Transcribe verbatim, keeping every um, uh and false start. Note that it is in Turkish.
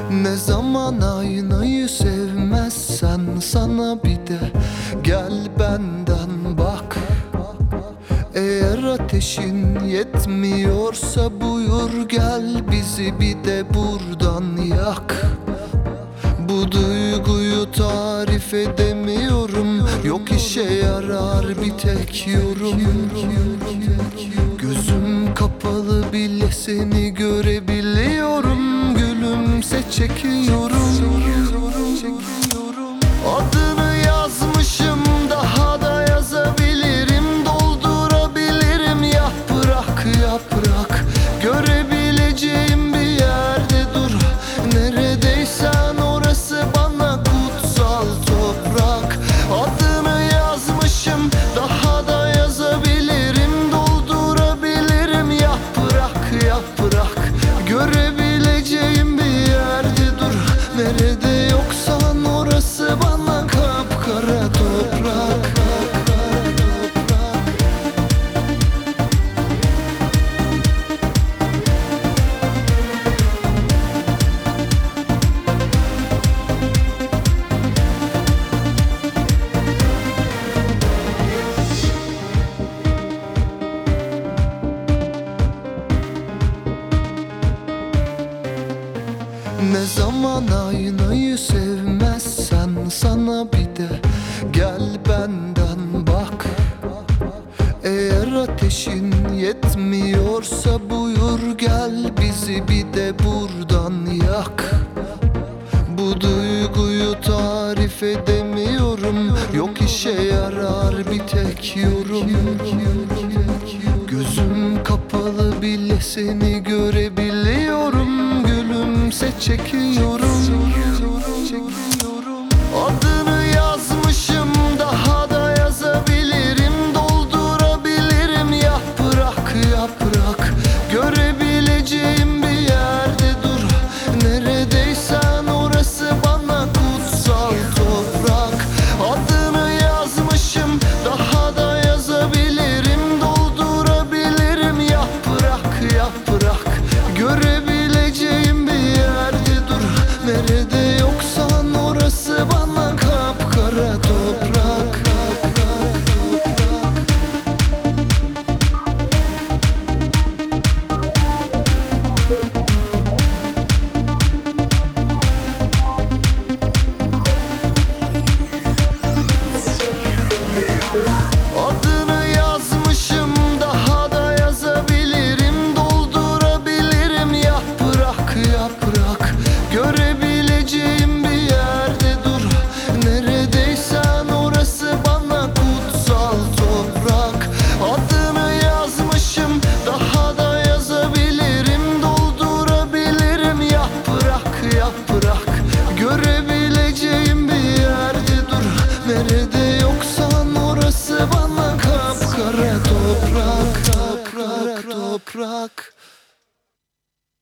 Ne zaman aynayı sevmezsen sana bir de gel benden bak. Eğer ateşin yetmiyorsa buyur gel bizi bir de buradan yak. Bu duyguyu tarif edemiyorum, yok işe yarar bir tek yorum. Gözüm kapalı bile seni görebiliyorum, gülümse çekiyorum. Adını yazmışım, daha da yazabilirim, doldurabilirim yaprak yaprak. Görebileceğim bir yerde dur, neredeysen orası bana kutsal toprak. Adını yazmışım, daha da yazabilirim, doldurabilirim yaprak yaprak. Görebileceğim bir yerde dur, nerede yoksan orası bana kapkara toprak. Ne zaman aynayı sevmezsen sana bir de gel benden bak. Eğer ateşin yetmiyorsa buyur gel bizi bir de buradan yak. Bu duyguyu tarif edemiyorum, yok işe yarar bir tek yorum. Gözüm kapalı bile seni görebiliyorum, gülümse çekiyorum.